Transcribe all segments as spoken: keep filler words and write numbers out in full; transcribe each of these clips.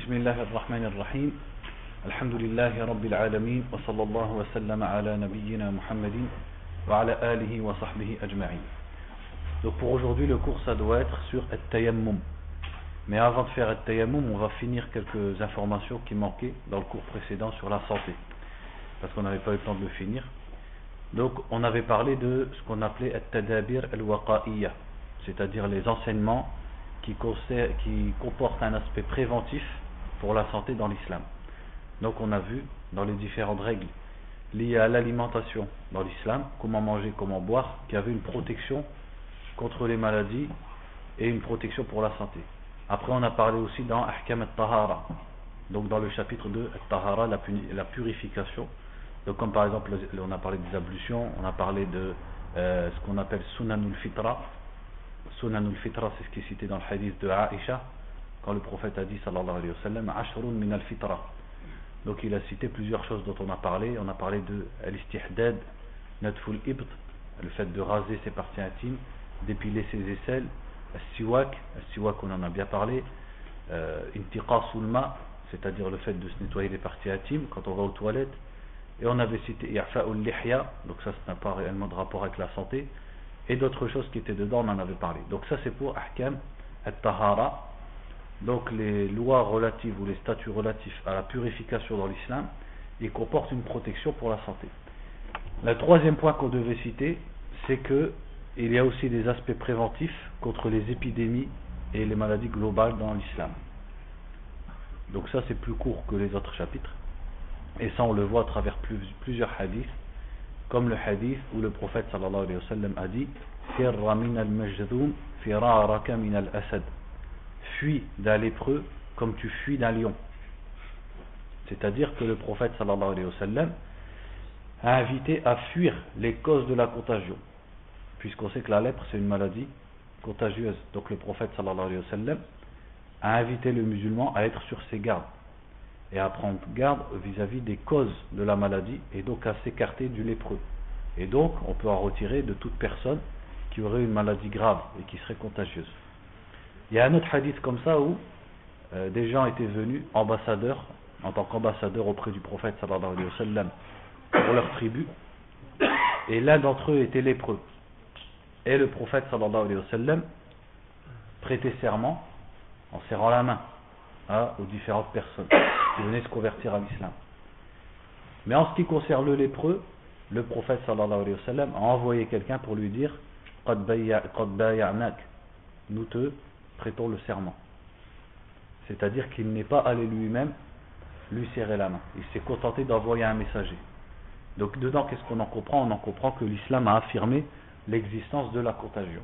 بسم الله الرحمن الرحيم الحمد لله رب العالمين وصلى الله وسلم على نبينا محمد وعلى آله وصحبه أجمعين. Donc pour aujourd'hui le cours ça doit être sur At-Tayammum. Mais avant de faire At-Tayammum, on va finir quelques informations qui manquaient dans le cours précédent sur la santé, parce qu'on n'avait pas eu le temps de le finir. Donc on avait parlé de ce qu'on appelait At-Tadabir al-Waqa'iyya, c'est-à-dire les enseignements qui, qui comportent un aspect préventif pour la santé dans l'islam. Donc on a vu dans les différentes règles liées à l'alimentation dans l'islam, comment manger, comment boire, qu'il y avait une protection contre les maladies et une protection pour la santé. Après on a parlé aussi dans Ahkam al-Tahara, donc dans le chapitre de al-Tahara, la, la purification. Donc comme par exemple on a parlé des ablutions, on a parlé de euh, ce qu'on appelle Sunanul Fitra. Sunanul Fitra, c'est ce qui est cité dans le hadith de Aïcha, quand le prophète a dit sallallahu alayhi wa sallam Ashrun min al-Fitra. Donc il a cité plusieurs choses dont on a parlé. On a parlé de Al-Istihdad, Nadful Ibt, le fait de raser ses parties intimes, d'épiler ses aisselles, Al-Siwak, Al-Siwak on en a bien parlé, euh, Intiqasul Ma, c'est-à-dire le fait de se nettoyer les parties intimes quand on va aux toilettes. Et on avait cité I'fa'ul Lihya, donc ça ça n'a pas réellement de rapport avec la santé, et d'autres choses qui étaient dedans, on en avait parlé. Donc ça c'est pour Ahkam al-Tahara, donc les lois relatives ou les statuts relatifs à la purification dans l'islam, ils comportent une protection pour la santé. Le troisième point qu'on devait citer, c'est que il y a aussi des aspects préventifs contre les épidémies et les maladies globales dans l'islam. Donc ça c'est plus court que les autres chapitres, et ça on le voit à travers plus, plusieurs hadiths, comme le hadith où le prophète sallallahu alayhi wa sallam a dit firra min al-majdhum firaraka min al-asad, fuis d'un lépreux comme tu fuis d'un lion. C'est-à-dire que le prophète sallallahu alayhi wa sallam a invité à fuir les causes de la contagion, puisqu'on sait que la lèpre c'est une maladie contagieuse. Donc le prophète sallallahu alayhi wa sallam a invité le musulman à être sur ses gardes et à prendre garde vis-à-vis des causes de la maladie, et donc à s'écarter du lépreux. Et donc on peut en retirer de toute personne qui aurait une maladie grave et qui serait contagieuse. Il y a un autre hadith comme ça où euh, des gens étaient venus ambassadeurs, en tant qu'ambassadeurs auprès du prophète sallallahu alayhi wa sallam pour leur tribu, et l'un d'entre eux était lépreux. Et le prophète sallallahu alayhi wa sallam prêtait serment en serrant la main hein, aux différentes personnes qui venaient se convertir à l'islam. Mais en ce qui concerne le lépreux, le prophète sallallahu alayhi wa sallam a envoyé quelqu'un pour lui dire qad bay'anak, nous te prêtons le serment. C'est-à-dire qu'il n'est pas allé lui-même lui serrer la main, il s'est contenté d'envoyer un messager. Donc dedans qu'est-ce qu'on en comprend? On en comprend que l'islam a affirmé l'existence de la contagion.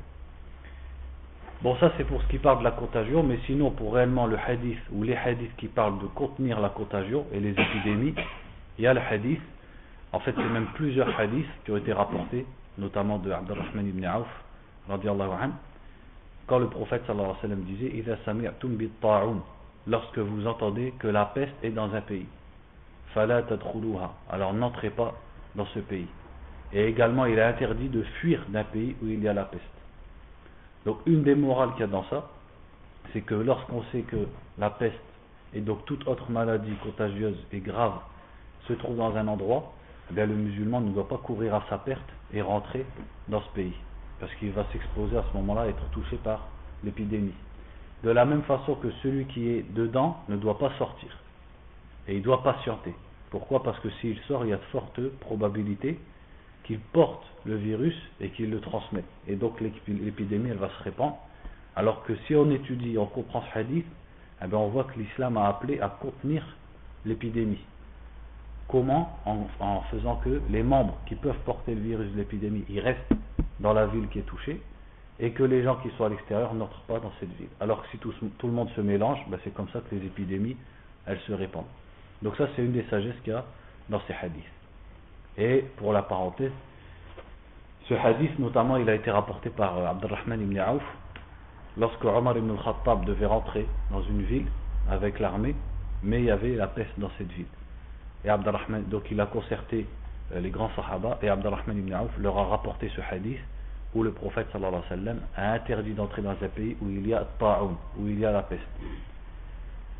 Bon, ça c'est pour ce qui parle de la contagion, mais sinon pour réellement le hadith ou les hadiths qui parlent de contenir la contagion et les épidémies, il y a le hadith, en fait c'est même plusieurs hadiths qui ont été rapportés, notamment de Abdurrahman ibn Auf radiyallahu anhu, quand le prophète sallallahu alayhi wa sallam disait idha sami'tum bit-ta'un, lorsque vous entendez que la peste est dans un pays, fala tadkhuluha, alors n'entrez pas dans ce pays. Et également il est interdit de fuir d'un pays où il y a la peste. Donc une des morales qu'il y a dans ça, c'est que lorsqu'on sait que la peste et donc toute autre maladie contagieuse et grave se trouve dans un endroit, eh bien le musulman ne doit pas courir à sa perte et rentrer dans ce pays, parce qu'il va s'exposer à ce moment-là à être touché par l'épidémie. De la même façon que celui qui est dedans ne doit pas sortir, et il doit patienter. Pourquoi? Parce que s'il sort, il y a de fortes probabilités qu'il porte le virus et qu'il le transmet, et donc l'épidémie elle va se répandre. Alors que si on étudie, on comprend ce hadith, eh bien on voit que l'islam a appelé à contenir l'épidémie. Comment? en, en faisant que les membres qui peuvent porter le virus de l'épidémie, ils restent dans la ville qui est touchée, et que les gens qui sont à l'extérieur n'entrent pas dans cette ville. Alors que si tout, tout le monde se mélange, ben c'est comme ça que les épidémies elles se répandent. Donc ça c'est une des sagesses qu'il y a dans ces hadiths. Et pour la parenthèse, ce hadith notamment il a été rapporté par Abdurrahman ibn Auf lorsque Omar ibn al-Khattab devait rentrer dans une ville avec l'armée, mais il y avait la peste dans cette ville. Et Abdurrahman, donc il a concerté les grands sahaba, et Abdurrahman ibn Auf leur a rapporté ce hadith où le prophète sallallahu alayhi wa sallam a interdit d'entrer dans un pays où il y a ta'un, où il y a la peste.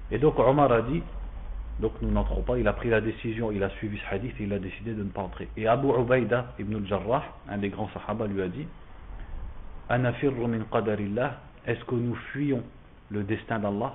Et donc Omar a dit, donc nous n'entrons pas, il a pris la décision, il a suivi ce hadith et il a décidé de ne pas entrer. Et Abu Ubaïda ibn al-Jarrah, un des grands sahaba, lui a dit, Anafirru min qadarillah, est-ce que nous fuyons le destin d'Allah?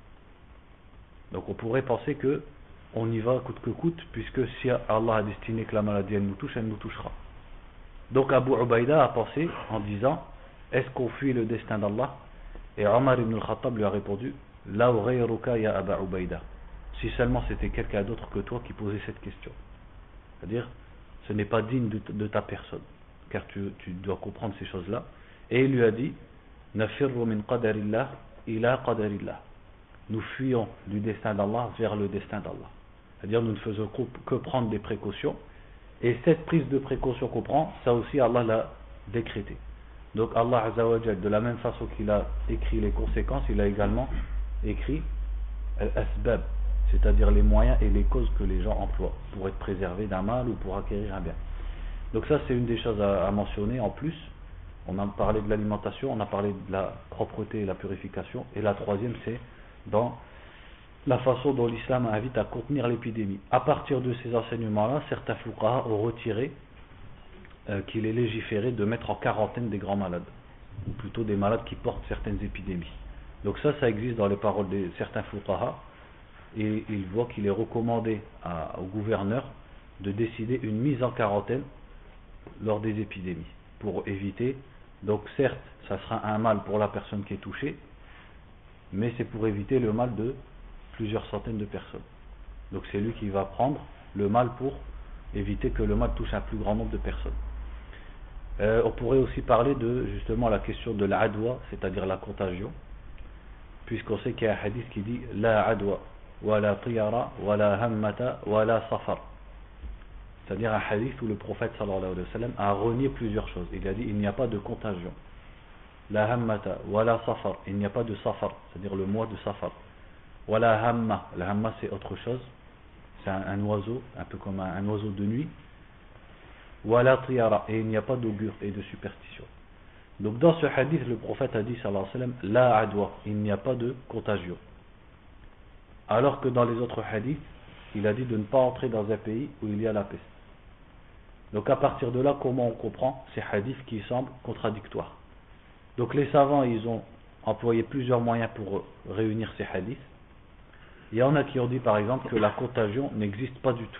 Donc on pourrait penser que on y va coûte que coûte, puisque si Allah a destiné que la maladie elle nous touche, elle nous touchera. Donc Abu Ubaïda a pensé en disant, est-ce qu'on fuit le destin d'Allah? Et Omar ibn al-Khattab lui a répondu, La ghayruka ya Abu Ubaïda. Si seulement c'était quelqu'un d'autre que toi qui posait cette question. C'est-à-dire, ce n'est pas digne de, de ta personne, car tu, tu dois comprendre ces choses-là. Et il lui a dit, Nafirru min qadarillah ila qadarillah. Nous fuyons du destin d'Allah vers le destin d'Allah. C'est-à-dire, nous ne faisons que prendre des précautions. Et cette prise de précaution qu'on prend, ça aussi Allah l'a décrété. Donc Allah Azza wa Jal, de la même façon qu'il a écrit les conséquences, il a également écrit al-asbab, c'est-à-dire les moyens et les causes que les gens emploient pour être préservés d'un mal ou pour acquérir un bien. Donc ça c'est une des choses à, à mentionner. En plus, on a parlé de l'alimentation, on a parlé de la propreté et la purification, et la troisième c'est dans la façon dont l'islam invite à contenir l'épidémie. À partir de ces enseignements-là, certains fuqaha ont retiré euh, qu'il est légiféré de mettre en quarantaine des grands malades, ou plutôt des malades qui portent certaines épidémies. Donc ça, ça existe dans les paroles de certains fuqaha, et ils voient qu'il est recommandé à, au gouverneur de décider une mise en quarantaine lors des épidémies, pour éviter, donc certes, ça sera un mal pour la personne qui est touchée, mais c'est pour éviter le mal de plusieurs centaines de personnes. Donc c'est lui qui va prendre le mal pour éviter que le mal touche un plus grand nombre de personnes. Euh, on pourrait aussi parler de justement la question de l'adwa, c'est-à-dire la contagion, puisqu'on sait qu'il y a un hadith qui dit la adwa, wa la tiyara, wa la hammata, wa la safar. C'est-à-dire un hadith où le prophète sallallahu alayhi wa sallam a renié plusieurs choses. Il a dit il n'y a pas de contagion. La hammata, wa la safar, il n'y a pas de safar, c'est-à-dire le mois de safar. Wala hamma, la hamma c'est autre chose, c'est un, un oiseau, un peu comme un, un oiseau de nuit. Wala tiyara, et il n'y a pas d'augure et de superstition. Donc dans ce hadith, le prophète a dit sallallahu alayhi wa sallam, la adwa, il n'y a pas de contagion. Alors que dans les autres hadiths, il a dit de ne pas entrer dans un pays où il y a la peste. Donc à partir de là, comment on comprend ces hadiths qui semblent contradictoires? Donc les savants, ils ont employé plusieurs moyens pour réunir ces hadiths. Il y en a qui ont dit par exemple que la contagion n'existe pas du tout.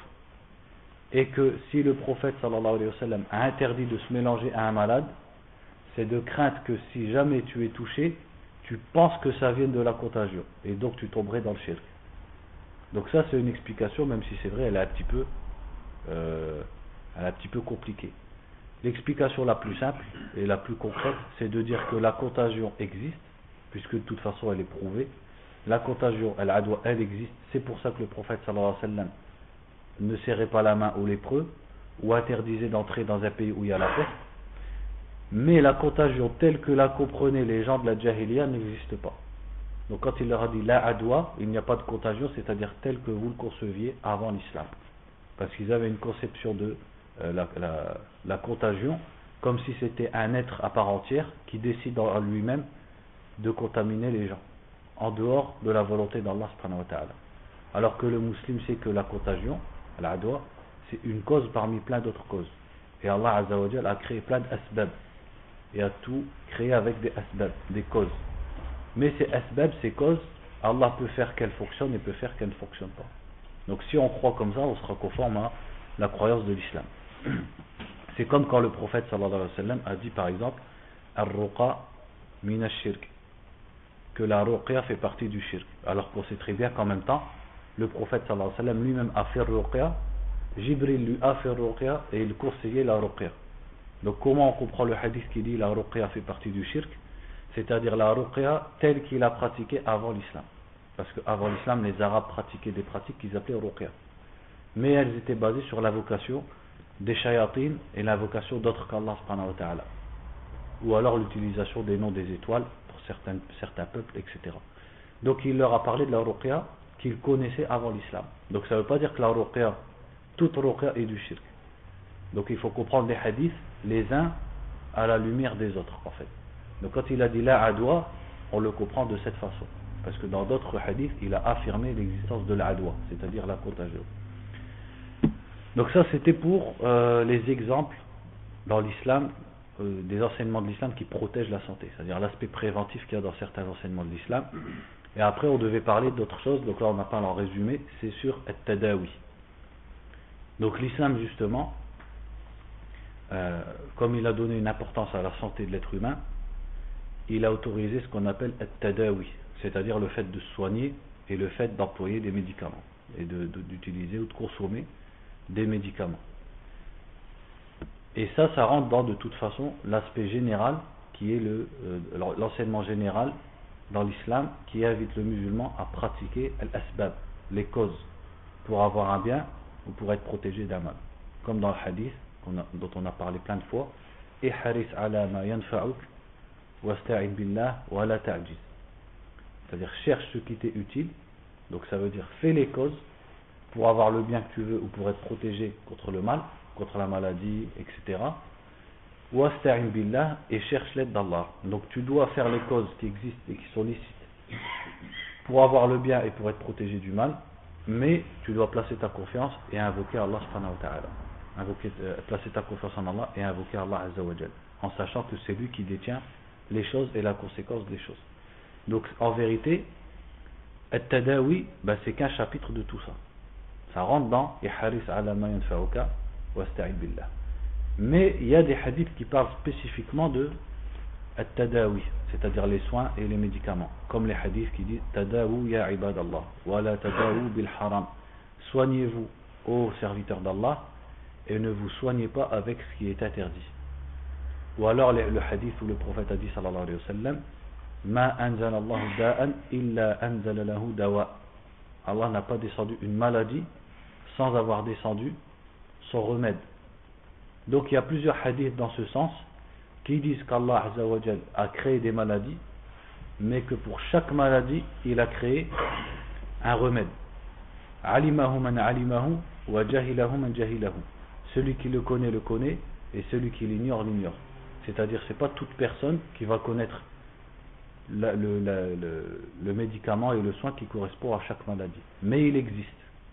Et que si le prophète sallallahu alayhi wa sallam a interdit de se mélanger à un malade, c'est de crainte que si jamais tu es touché, tu penses que ça vient de la contagion. Et donc tu tomberais dans le shirk. Donc ça c'est une explication, même si c'est vrai, elle est un petit peu, euh, elle est un petit peu compliquée. L'explication la plus simple et la plus concrète, c'est de dire que la contagion existe, puisque de toute façon elle est prouvée. La contagion, elle, elle existe, c'est pour ça que le prophète sallallahu alayhi wa sallam ne serrait pas la main aux lépreux ou interdisait d'entrer dans un pays où il y a la peste. Mais la contagion telle que la comprenaient les gens de la Jahiliya n'existe pas. Donc quand il leur a dit la adwa, il n'y a pas de contagion, c'est-à-dire telle que vous le conceviez avant l'islam. Parce qu'ils avaient une conception de euh, la, la, la contagion comme si c'était un être à part entière qui décide en lui-même de contaminer les gens, en dehors de la volonté d'Allah subhanahu wa ta'ala. Alors que le musulman sait que la contagion, l'adwa, c'est une cause parmi plein d'autres causes. Et Allah Azza wa Jal a créé plein d'asbab. Et a tout créé avec des asbab, des causes. Mais ces asbab, ces causes, Allah peut faire qu'elles fonctionnent et peut faire qu'elles ne fonctionnent pas. Donc si on croit comme ça, on sera conforme à la croyance de l'islam. C'est comme quand le prophète sallallahu alayhi wa sallam a dit par exemple Ar-ruqa min ash-shirk, que la ruqya fait partie du shirk. Alors qu'on sait très bien qu'en même temps, le prophète sallallahu alayhi wa sallam lui-même a fait ruqya, Jibril lui a fait ruqya et il conseillait la ruqya. Donc comment on comprend le hadith qui dit la ruqya fait partie du shirk? C'est-à-dire la ruqya telle qu'il a pratiquée avant l'islam. Parce qu'avant l'islam, les Arabes pratiquaient des pratiques qu'ils appelaient ruqya. Mais elles étaient basées sur l'invocation des shayatines et l'invocation d'autres qu'Allah subhanahu wa ta'ala. Ou alors l'utilisation des noms des étoiles pour certains, certains peuples, et cetera. Donc il leur a parlé de la ruqya qu'ils connaissaient avant l'islam. Donc ça ne veut pas dire que la ruqya, toute ruqya est du shirk. Donc il faut comprendre les hadiths les uns à la lumière des autres en fait. Donc quand il a dit la adwa, on le comprend de cette façon. parce que dans d'autres hadiths, il a affirmé l'existence de l'adwa, c'est-à-dire la contagion. Donc ça, c'était pour euh, les exemples dans l'islam, euh, des enseignements de l'islam qui protègent la santé, c'est-à-dire l'aspect préventif qu'il y a dans certains enseignements de l'islam. Et après, on devait parler d'autres choses, donc là, on n'a pas en résumé, c'est sur at-tadawi. Donc l'islam, justement, euh, comme il a donné une importance à la santé de l'être humain, il a autorisé ce qu'on appelle at-tadawi, c'est-à-dire le fait de soigner et le fait d'employer des médicaments, et de, de, d'utiliser ou de consommer des médicaments. Et ça, ça rentre dans, de toute façon, l'aspect général, qui est le, euh, l'enseignement général dans l'islam, qui invite le musulman à pratiquer al-asbab, les causes, pour avoir un bien ou pour être protégé d'un mal. Comme dans le hadith, qu'on a, dont on a parlé plein de fois, « Ihris ala ma yanfa'uk, wasta'in billah, wa la ta'jiz » c'est-à-dire cherche ce qui t'est utile, donc ça veut dire fais les causes pour avoir le bien que tu veux ou pour être protégé contre le mal, contre la maladie, et cetera. Wasta'in billah, et cherche l'aide d'Allah. Donc tu dois faire les causes qui existent et qui sont licites pour avoir le bien et pour être protégé du mal, mais tu dois placer ta confiance et invoquer Allah subhanahu wa ta'ala. Invoquer, euh, placer ta confiance en Allah et invoquer Allah azza wa jal, en sachant que c'est lui qui détient les choses et la conséquence des choses. Donc en vérité, at-tadawi, ben, c'est qu'un chapitre de tout ça. Ça rentre dans Ihris ala ma yanfa'uka wasta'in billah. Mais il y a des hadiths qui parlent spécifiquement de at-tadawi, c'est-à-dire les soins et les médicaments, comme les hadiths qui disent tadawu ya ibadallah wa la tadawu bil haram, soignez-vous ô serviteurs d'Allah et ne vous soignez pas avec ce qui est interdit. Ou alors le, le hadith où le prophète a dit sallallahu alayhi wa sallam, ma anzala Allahu da'an illa anzala lahu dawa, Allah n'a pas descendu une maladie sans avoir descendu son remède. Donc il y a plusieurs hadiths dans ce sens qui disent qu'Allah azza wa jal a créé des maladies, mais que pour chaque maladie il a créé un remède. Alimahu man alimahu wa jahilahu man jahilahu, celui qui le connaît le connaît et celui qui l'ignore l'ignore. C'est-à-dire c'est pas toute personne qui va connaître la, le, la, le, le médicament et le soin qui correspond à chaque maladie, mais il existe.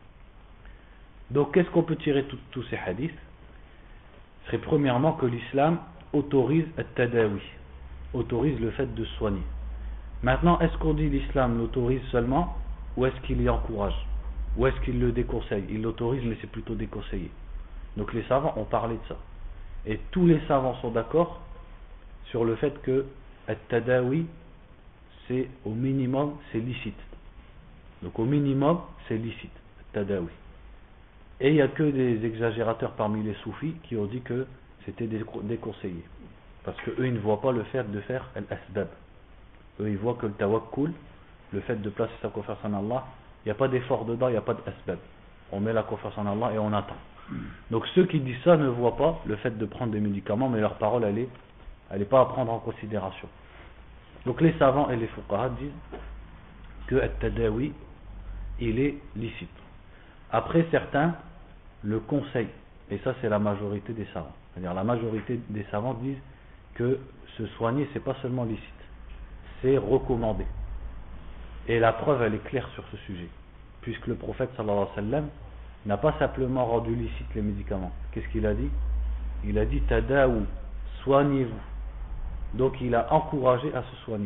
Donc qu'est-ce qu'on peut tirer de tous ces hadiths? C'est premièrement que l'islam autorise at-tadawi, autorise le fait de soigner. Maintenant, est-ce qu'on dit l'islam l'autorise seulement, ou est-ce qu'il y encourage, ou est-ce qu'il le déconseille? Il l'autorise, mais c'est plutôt déconseillé. Donc les savants ont parlé de ça, et tous les savants sont d'accord sur le fait que at-tadawi, c'est au minimum c'est licite. Donc au minimum c'est licite, at-tadawi. Et il n'y a que des exagérateurs parmi les soufis qui ont dit que c'était déconseillé, parce que eux ils ne voient pas le fait de faire al-asbab. Eux ils voient que le tawakkul, le fait de placer sa confiance en Allah, il n'y a pas d'effort dedans, il n'y a pas d'asbab. On met la confiance en Allah et on attend. Donc ceux qui disent ça ne voient pas le fait de prendre des médicaments, mais leur parole elle est, elle est pas à prendre en considération. Donc les savants et les fuqaha disent que at-tadawi il est licite. Après certains le conseillent, et ça c'est la majorité des savants. C'est-à-dire la majorité des savants disent que se soigner c'est pas seulement licite, c'est recommandé. Et la preuve elle est claire sur ce sujet, puisque le prophète sallallahu alayhi wa sallam n'a pas simplement rendu licite les médicaments. Qu'est-ce qu'il a dit? Il a dit tadawu, soignez-vous. Donc il a encouragé à se soigner.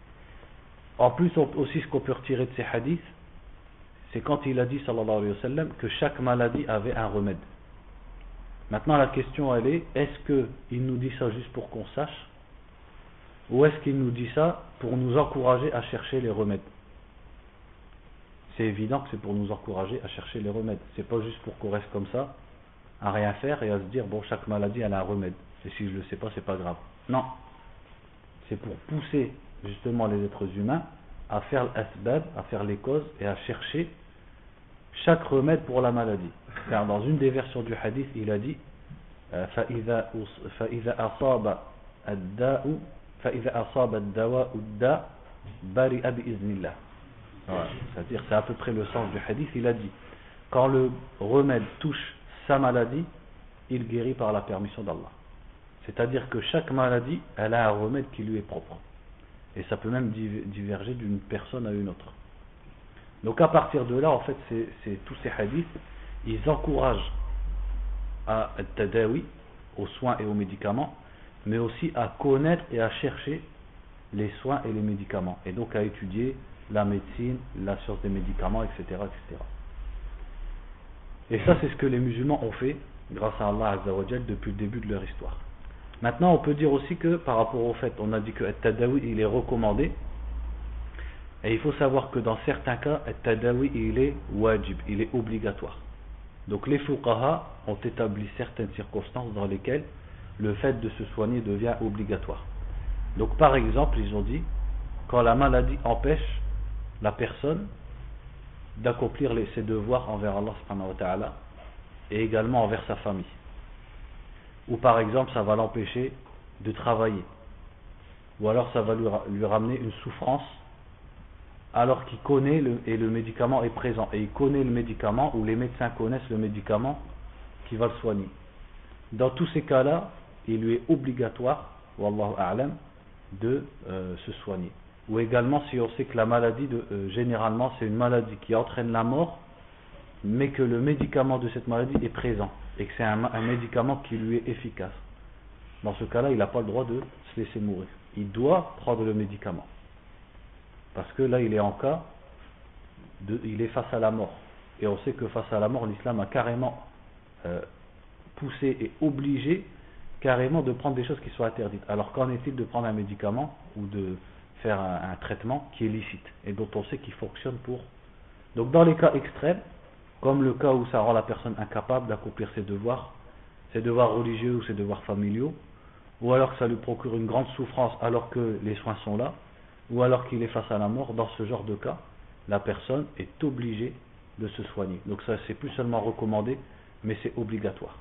En plus aussi ce qu'on peut retirer de ces hadiths, c'est quand il a dit sallallahu alayhi wa sallam que chaque maladie avait un remède. Maintenant la question elle est, est-ce qu'il nous dit ça juste pour qu'on sache, ou est-ce qu'il nous dit ça pour nous encourager à chercher les remèdes? C'est évident que c'est pour nous encourager à chercher les remèdes. C'est pas juste pour qu'on reste comme ça à rien faire et à se dire bon chaque maladie elle a un remède, et si je le sais pas c'est pas grave. Non, c'est pour pousser justement les êtres humains à faire l'asbab, à faire les causes et à chercher chaque remède pour la maladie. Car dans une des versions du hadith il a dit فإذا أصاب الداء فإذا أصاب الدواء الداء برئ بإذن الله. C'est-à-dire c'est à peu près le sens du hadith. Il a dit quand le remède touche sa maladie, il guérit par la permission d'Allah. C'est-à-dire que chaque maladie elle a un remède qui lui est propre. Et ça peut même diverger d'une personne à une autre. Donc à partir de là, en fait, c'est, c'est, tous ces hadiths, ils encouragent à tadawi, aux soins et aux médicaments, mais aussi à connaître et à chercher les soins et les médicaments, et donc à étudier la médecine, la science des médicaments, et cetera, et cetera. Et ça, c'est ce que les musulmans ont fait grâce à Allah Azza wa Jal depuis le début de leur histoire. Maintenant, on peut dire aussi que par rapport au fait, on a dit que At-Tadawi il est recommandé, et il faut savoir que dans certains cas, At-Tadawi il est wajib, il est obligatoire. Donc les fuqaha ont établi certaines circonstances dans lesquelles le fait de se soigner devient obligatoire. Donc par exemple, ils ont dit, quand la maladie empêche la personne d'accomplir les, ses devoirs envers Allah subhanahu wa ta'ala et également envers sa famille. Ou par exemple, ça va l'empêcher de travailler. Ou alors ça va lui, lui ramener une souffrance alors qu'il connaît le, et le médicament est présent. Et il connaît le médicament, ou les médecins connaissent le médicament qui va le soigner. Dans tous ces cas-là, il lui est obligatoire, wallahu a'lam, de euh, se soigner. Ou également si on sait que la maladie, de, euh, généralement c'est une maladie qui entraîne la mort, mais que le médicament de cette maladie est présent, et que c'est un, un médicament qui lui est efficace. Dans ce cas-là, il n'a pas le droit de se laisser mourir. Il doit prendre le médicament. Parce que là, il est en cas, de, il est face à la mort. Et on sait que face à la mort, l'islam a carrément euh, poussé et obligé carrément de prendre des choses qui sont interdites. Alors qu'en est-il de prendre un médicament ou de faire un, un traitement qui est licite et dont on sait qu'il fonctionne pour... Donc dans les cas extrêmes, comme le cas où ça rend la personne incapable d'accomplir ses devoirs, ses devoirs religieux ou ses devoirs familiaux, ou alors que ça lui procure une grande souffrance alors que les soins sont là, ou alors qu'il est face à la mort, dans ce genre de cas, la personne est obligée de se soigner. Donc ça, c'est plus seulement recommandé, mais c'est obligatoire.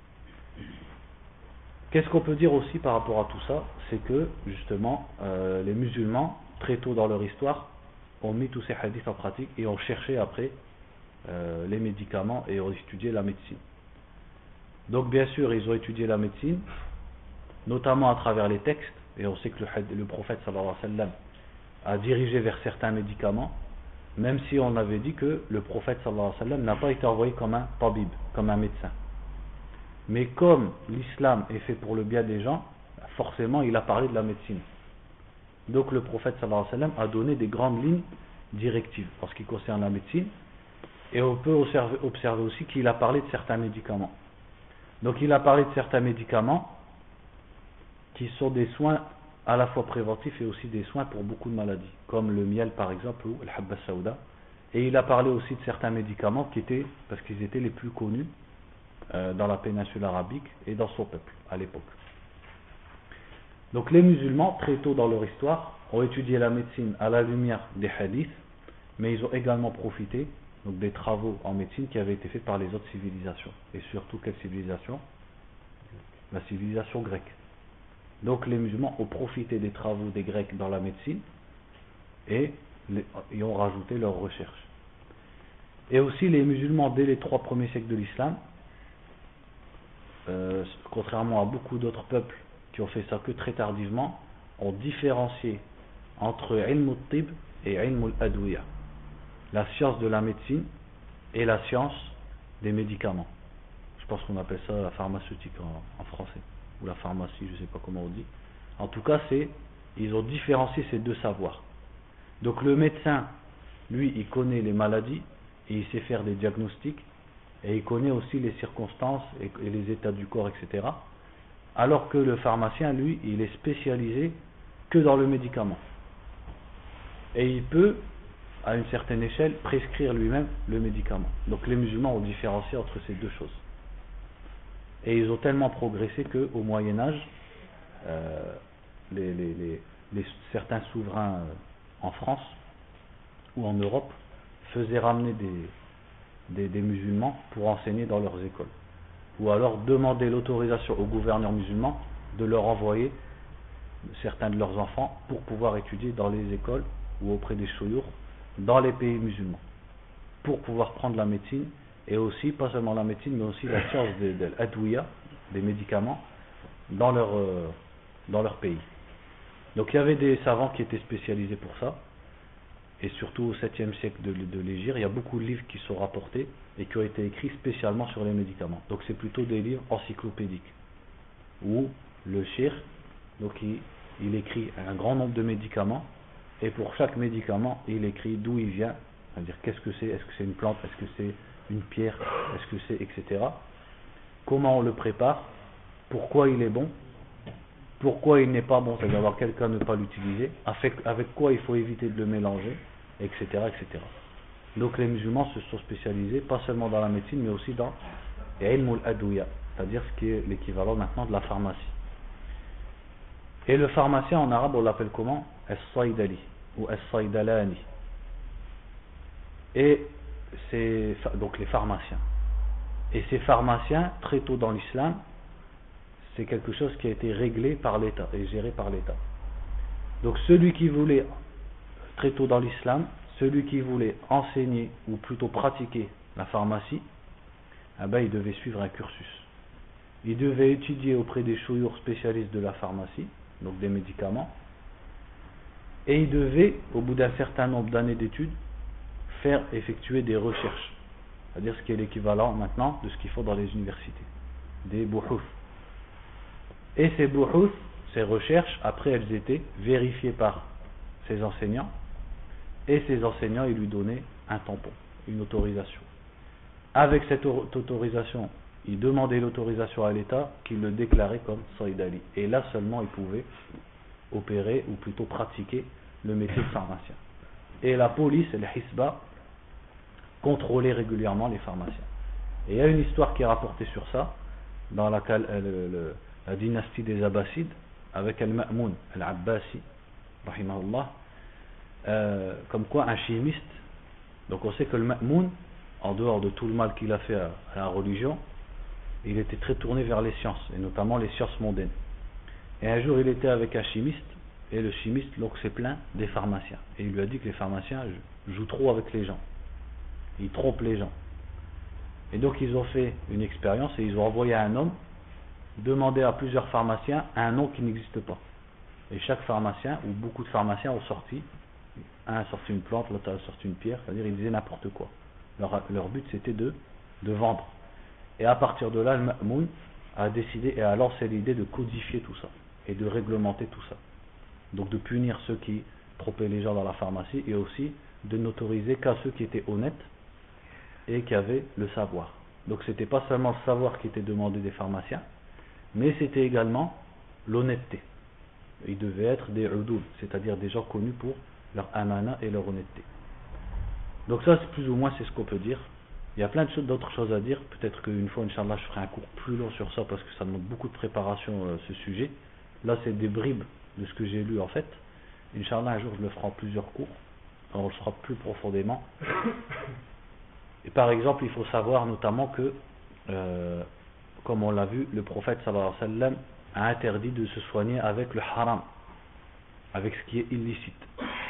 Qu'est-ce qu'on peut dire aussi par rapport à tout ça? C'est que, justement, euh, les musulmans, très tôt dans leur histoire, ont mis tous ces hadiths en pratique et ont cherché après euh, les médicaments et ont étudié la médecine. Donc bien sûr, ils ont étudié la médecine, notamment à travers les textes, et on sait que le, le prophète sallallahu alayhi wa sallam a dirigé vers certains médicaments, même si on avait dit que le prophète sallallahu alayhi wa sallam n'a pas été envoyé comme un tabib, comme un médecin. Mais comme l'islam est fait pour le bien des gens, forcément il a parlé de la médecine. Donc le prophète sallallahu alayhi wa sallam a donné des grandes lignes directives en ce qui concerne la médecine, et on peut observer, observer aussi qu'il a parlé de certains médicaments. Donc il a parlé de certains médicaments qui sont des soins à la fois préventifs et aussi des soins pour beaucoup de maladies, comme le miel par exemple ou le habba saouda. Et il a parlé aussi de certains médicaments qui étaient, parce qu'ils étaient les plus connus euh, dans la péninsule arabique et dans son peuple à l'époque. Donc les musulmans, très tôt dans leur histoire, ont étudié la médecine à la lumière des hadiths, mais ils ont également profité donc, des travaux en médecine qui avaient été faits par les autres civilisations. Et surtout quelle civilisation? La civilisation grecque. Donc les musulmans ont profité des travaux des Grecs dans la médecine et les, y ont rajouté leurs recherches. Et aussi les musulmans dès les trois premiers siècles de l'islam, euh, contrairement à beaucoup d'autres peuples qui ont fait ça que très tardivement, ont différencié entre ilm al-tib et ilm al-adwiya, la science de la médecine et la science des médicaments. Je pense qu'on appelle ça la pharmaceutique en, en français, ou la pharmacie, je ne sais pas comment on dit. En tout cas, c'est, ils ont différencié ces deux savoirs. Donc le médecin, lui, il connaît les maladies et il sait faire des diagnostics et il connaît aussi les circonstances et, et les états du corps, et cetera. Alors que le pharmacien, lui, il est spécialisé que dans le médicament. Et il peut, à une certaine échelle, prescrire lui-même le médicament. Donc les musulmans ont différencié entre ces deux choses. Et ils ont tellement progressé qu'au Moyen-Âge, euh, les, les, les, les, certains souverains euh, en France ou en Europe faisaient ramener des, des, des musulmans pour enseigner dans leurs écoles. Ou alors demander l'autorisation aux gouverneurs musulmans de leur envoyer certains de leurs enfants pour pouvoir étudier dans les écoles ou auprès des chouyours dans les pays musulmans, pour pouvoir prendre la médecine, et aussi, pas seulement la médecine, mais aussi la science de, de l'adouïa, des médicaments, dans leur, euh, dans leur pays. Donc il y avait des savants qui étaient spécialisés pour ça, et surtout au septième siècle de, de l'Hégire, il y a beaucoup de livres qui sont rapportés et qui ont été écrits spécialement sur les médicaments. Donc c'est plutôt des livres encyclopédiques, où le shir, donc il, il écrit un grand nombre de médicaments, et pour chaque médicament, il écrit d'où il vient, c'est-à-dire qu'est-ce que c'est, est-ce que c'est une plante, est-ce que c'est une pierre, est-ce que c'est, et cetera. Comment on le prépare, pourquoi il est bon, pourquoi il n'est pas bon, c'est-à-dire dans quel cas ne pas l'utiliser, avec, avec quoi il faut éviter de le mélanger, et cetera, et cetera. Donc les musulmans se sont spécialisés, pas seulement dans la médecine, mais aussi dans ilm al-adwiya, c'est-à-dire ce qui est l'équivalent maintenant de la pharmacie. Et le pharmacien en arabe, on l'appelle comment? As-saydali, ou as-saydalani. Et c'est donc les pharmaciens. Et ces pharmaciens, très tôt dans l'islam, c'est quelque chose qui a été réglé par l'État et géré par l'État. Donc celui qui voulait, très tôt dans l'islam, celui qui voulait enseigner ou plutôt pratiquer la pharmacie, eh ben, il devait suivre un cursus. Il devait étudier auprès des chouyours spécialistes de la pharmacie, donc des médicaments, et il devait, au bout d'un certain nombre d'années d'études, faire effectuer des recherches, c'est-à-dire ce qui est l'équivalent maintenant de ce qu'il faut dans les universités, des bouhouth. Et ces bouhouth, ces recherches, après elles étaient vérifiées par ses enseignants, et ces enseignants, ils lui donnaient un tampon, une autorisation. Avec cette autorisation, il demandait l'autorisation à l'État qui le déclarait comme saydali. Et là seulement il pouvait opérer, ou plutôt pratiquer, le métier de pharmacien. Et la police, le hisba, contrôlait régulièrement les pharmaciens. Et il y a une histoire qui est rapportée sur ça, dans la, le, le, la dynastie des Abbassides, avec Al-Ma'moun Al-Abbasi, rahimahullah, euh, comme quoi un chimiste, donc on sait que le Ma'moun, en dehors de tout le mal qu'il a fait à, à la religion, il était très tourné vers les sciences, et notamment les sciences mondaines. Et un jour il était avec un chimiste, et le chimiste donc s'est plaint des pharmaciens. Et il lui a dit que les pharmaciens jouent trop avec les gens. Ils trompent les gens. Et donc ils ont fait une expérience et ils ont envoyé un homme demander à plusieurs pharmaciens un nom qui n'existe pas. Et chaque pharmacien, ou beaucoup de pharmaciens ont sorti, un a sorti une plante, l'autre a sorti une pierre, c'est-à-dire ils disaient n'importe quoi. Leur, leur but c'était de, de vendre. Et à partir de là, le Ma'moun a décidé et a lancé l'idée de codifier tout ça et de réglementer tout ça. Donc de punir ceux qui trompaient les gens dans la pharmacie, et aussi de n'autoriser qu'à ceux qui étaient honnêtes et qui avaient le savoir. Donc c'était pas seulement le savoir qui était demandé des pharmaciens, mais c'était également l'honnêteté. Ils devaient être des udoul, c'est-à-dire des gens connus pour leur amana et leur honnêteté. Donc ça, c'est plus ou moins c'est ce qu'on peut dire. Il y a plein d'autres choses à dire. Peut-être qu'une fois, Inch'Allah, je ferai un cours plus long sur ça, parce que ça demande beaucoup de préparation, euh, ce sujet. Là, c'est des bribes de ce que j'ai lu en fait. Inch'Allah, un jour, je le ferai en plusieurs cours. On le fera plus profondément. Et par exemple, il faut savoir notamment que, euh, comme on l'a vu, le prophète sallallahu alayhi wa sallam a interdit de se soigner avec le haram, avec ce qui est illicite.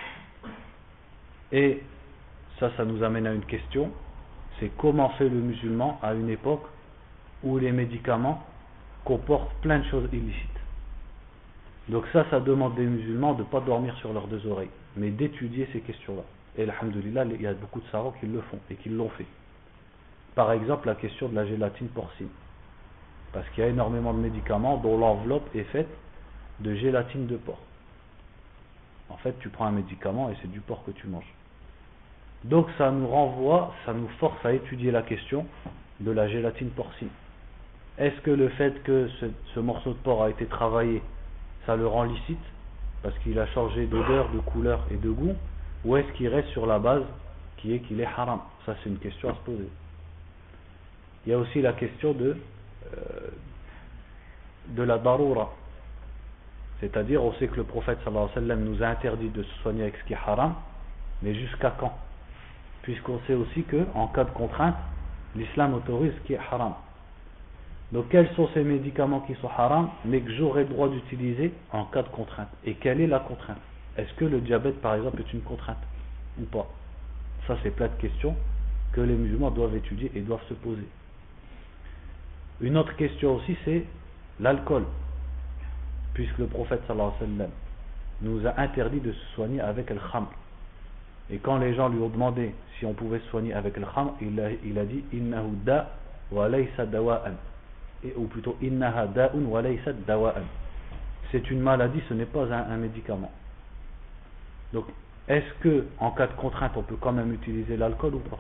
Et ça, ça nous amène à une question, c'est comment fait le musulman à une époque où les médicaments comportent plein de choses illicites. Donc ça, ça demande des musulmans de ne pas dormir sur leurs deux oreilles, mais d'étudier ces questions-là. Et alhamdoulilah, il y a beaucoup de savants qui le font et qui l'ont fait. Par exemple, la question de la gélatine porcine. Parce qu'il y a énormément de médicaments dont l'enveloppe est faite de gélatine de porc. En fait, tu prends un médicament et c'est du porc que tu manges. Donc ça nous renvoie, ça nous force à étudier la question de la gélatine porcine. Est-ce que le fait que ce, ce morceau de porc a été travaillé, ça le rend licite parce qu'il a changé d'odeur, de couleur et de goût, ou est-ce qu'il reste sur la base qui est qu'il est haram? Ça, c'est une question à se poser. Il y a aussi la question de euh, de la daroura, c'est-à-dire on sait que le prophète sallallahu alayhi wa sallam nous a interdit de se soigner avec ce qui est haram, mais jusqu'à quand? Puisqu'on sait aussi que en cas de contrainte, l'islam autorise ce qui est haram. Donc quels sont ces médicaments qui sont haram, mais que j'aurai le droit d'utiliser en cas de contrainte? Et quelle est la contrainte? Est-ce que le diabète par exemple est une contrainte ou pas? Ça, c'est plein de questions que les musulmans doivent étudier et doivent se poser. Une autre question aussi, c'est l'alcool, puisque le prophète sallallahu alayhi wa sallam nous a interdit de se soigner avec le khamr. Et quand les gens lui ont demandé si on pouvait se soigner avec le khamr, il a, il a dit innahu da wa laysa dawa'an, ou plutôt innaha da'un wa laysa dawa'an. C'est une maladie, ce n'est pas un, un médicament. Donc, est-ce que en cas de contrainte, on peut quand même utiliser l'alcool ou pas?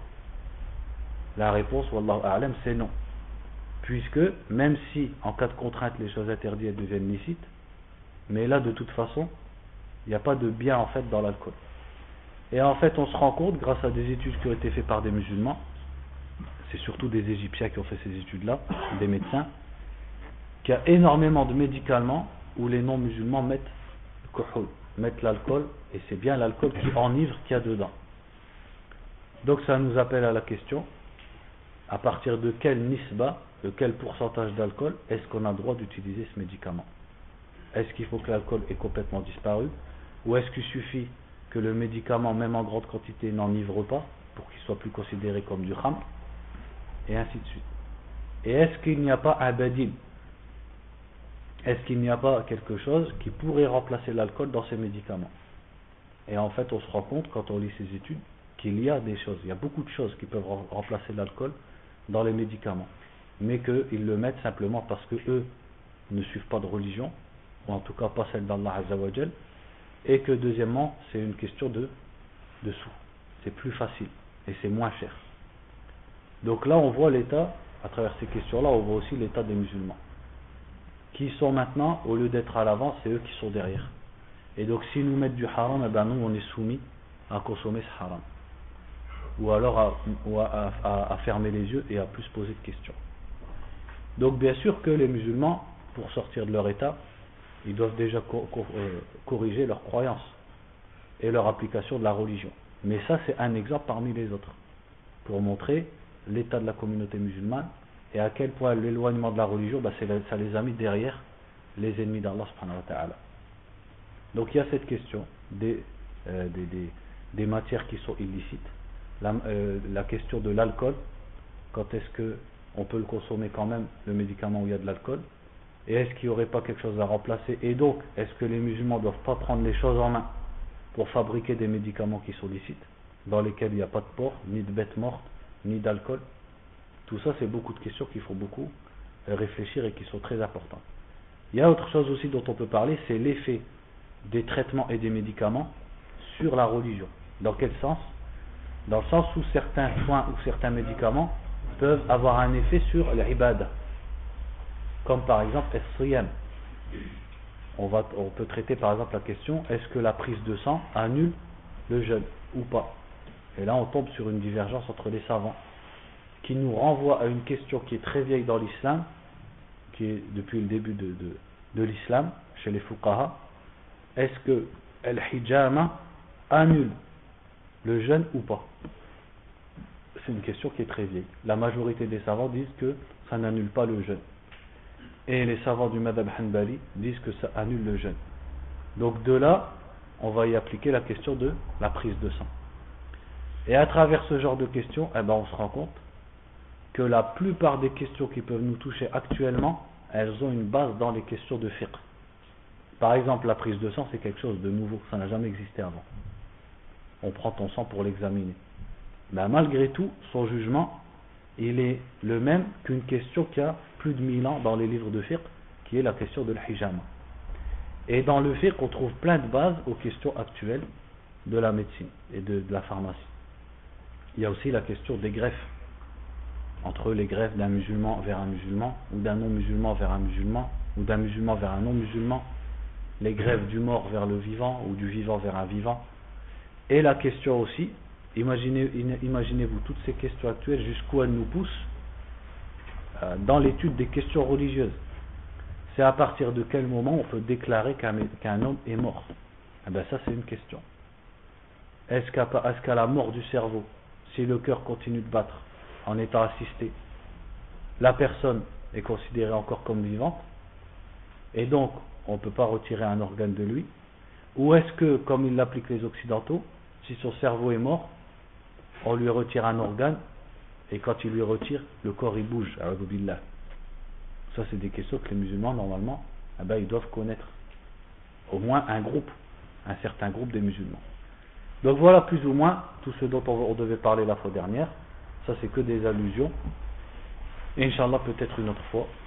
La réponse, wallahu a'lam, c'est non. Puisque même si en cas de contrainte les choses interdites deviennent licites, mais là de toute façon, il n'y a pas de bien en fait dans l'alcool. Et en fait, on se rend compte, grâce à des études qui ont été faites par des musulmans, c'est surtout des Égyptiens qui ont fait ces études-là, des médecins, qu'il y a énormément de médicaments où les non-musulmans mettent le kuhul, mettent l'alcool, et c'est bien l'alcool qui enivre qu'il y a dedans. Donc ça nous appelle à la question, à partir de quel nisba, de quel pourcentage d'alcool est-ce qu'on a le droit d'utiliser ce médicament? Est-ce qu'il faut que l'alcool ait complètement disparu, ou est-ce qu'il suffit que le médicament, même en grande quantité, n'enivre pas pour qu'il soit plus considéré comme du khamr, et ainsi de suite. Et est-ce qu'il n'y a pas un badil? Est-ce qu'il n'y a pas quelque chose qui pourrait remplacer l'alcool dans ces médicaments? Et en fait, on se rend compte, quand on lit ces études, qu'il y a des choses, il y a beaucoup de choses qui peuvent remplacer l'alcool dans les médicaments, mais qu'ils le mettent simplement parce que eux ne suivent pas de religion, ou en tout cas pas celle d'Allah Azza wa Jal, et que deuxièmement, c'est une question de, de sous. C'est plus facile, et c'est moins cher. Donc là, on voit l'état, à travers ces questions-là, on voit aussi l'état des musulmans, qui sont maintenant, au lieu d'être à l'avant, c'est eux qui sont derrière. Et donc, s'ils nous mettent du haram, eh ben nous, on est soumis à consommer ce haram. Ou alors à, ou à, à, à fermer les yeux et à plus poser de questions. Donc, bien sûr que les musulmans, pour sortir de leur état, ils doivent déjà co co euh, corriger leurs croyances et leur application de la religion. Mais ça, c'est un exemple parmi les autres, pour montrer l'état de la communauté musulmane et à quel point l'éloignement de la religion, bah, ça les a mis derrière les ennemis d'Allah subhanahu wa ta'ala. Donc il y a cette question des, euh, des, des, des matières qui sont illicites, la, euh, la question de l'alcool, quand est-ce que on peut le consommer quand même, le médicament où il y a de l'alcool, et est-ce qu'il n'y aurait pas quelque chose à remplacer, et donc est-ce que les musulmans ne doivent pas prendre les choses en main pour fabriquer des médicaments qui sont licites, dans lesquels il n'y a pas de porc, ni de bêtes mortes, ni d'alcool. Tout ça, c'est beaucoup de questions qu'il faut beaucoup réfléchir et qui sont très importantes. Il y a autre chose aussi dont on peut parler, c'est l'effet des traitements et des médicaments sur la religion. Dans quel sens? Dans le sens où certains soins ou certains médicaments peuvent avoir un effet sur l'ibada, comme par exemple as-siyam. On, va, on peut traiter par exemple la question, est-ce que la prise de sang annule le jeûne ou pas? Et là on tombe sur une divergence entre les savants qui nous renvoie à une question qui est très vieille dans l'islam, qui est depuis le début de, de, de l'islam chez les fuqaha. Est-ce que al-hijama annule le jeûne ou pas? C'est une question qui est très vieille. La majorité des savants disent que ça n'annule pas le jeûne, et les savants du madhab hanbali disent que ça annule le jeûne. Donc de là on va y appliquer la question de la prise de sang, et à travers ce genre de questions, eh ben, on se rend compte que la plupart des questions qui peuvent nous toucher actuellement, elles ont une base dans les questions de fiqh. Par exemple, la prise de sang, c'est quelque chose de nouveau, ça n'a jamais existé avant. On prend ton sang pour l'examiner. Ben, malgré tout, son jugement, il est le même qu'une question qui a plus de mille ans dans les livres de fiqh, qui est la question de l'hijama. Et dans le fiqh, on trouve plein de bases aux questions actuelles de la médecine et de, de la pharmacie. Il y a aussi la question des greffes, entre les greffes d'un musulman vers un musulman, ou d'un non-musulman vers un musulman, ou d'un musulman vers un non-musulman, les greffes du mort vers le vivant, ou du vivant vers un vivant. Et la question aussi, imaginez, imaginez-vous toutes ces questions actuelles, jusqu'où elles nous poussent euh, dans l'étude des questions religieuses. C'est à partir de quel moment on peut déclarer qu'un, qu'un homme est mort? Eh bien ça c'est une question. Est-ce qu'à, est-ce qu'à la mort du cerveau, si le cœur continue de battre en étant assisté, la personne est considérée encore comme vivante, et donc on ne peut pas retirer un organe de lui? Ou est-ce que, comme ils l'appliquent les occidentaux, si son cerveau est mort, on lui retire un organe, et quand il lui retire, le corps il bouge, a'udhu billah. Ça c'est des questions que les musulmans normalement, eh ben, ils doivent connaître, au moins un groupe un certain groupe des musulmans. Donc voilà plus ou moins tout ce dont on devait parler la fois dernière. Ça c'est que des allusions. Et Inch'Allah peut-être une autre fois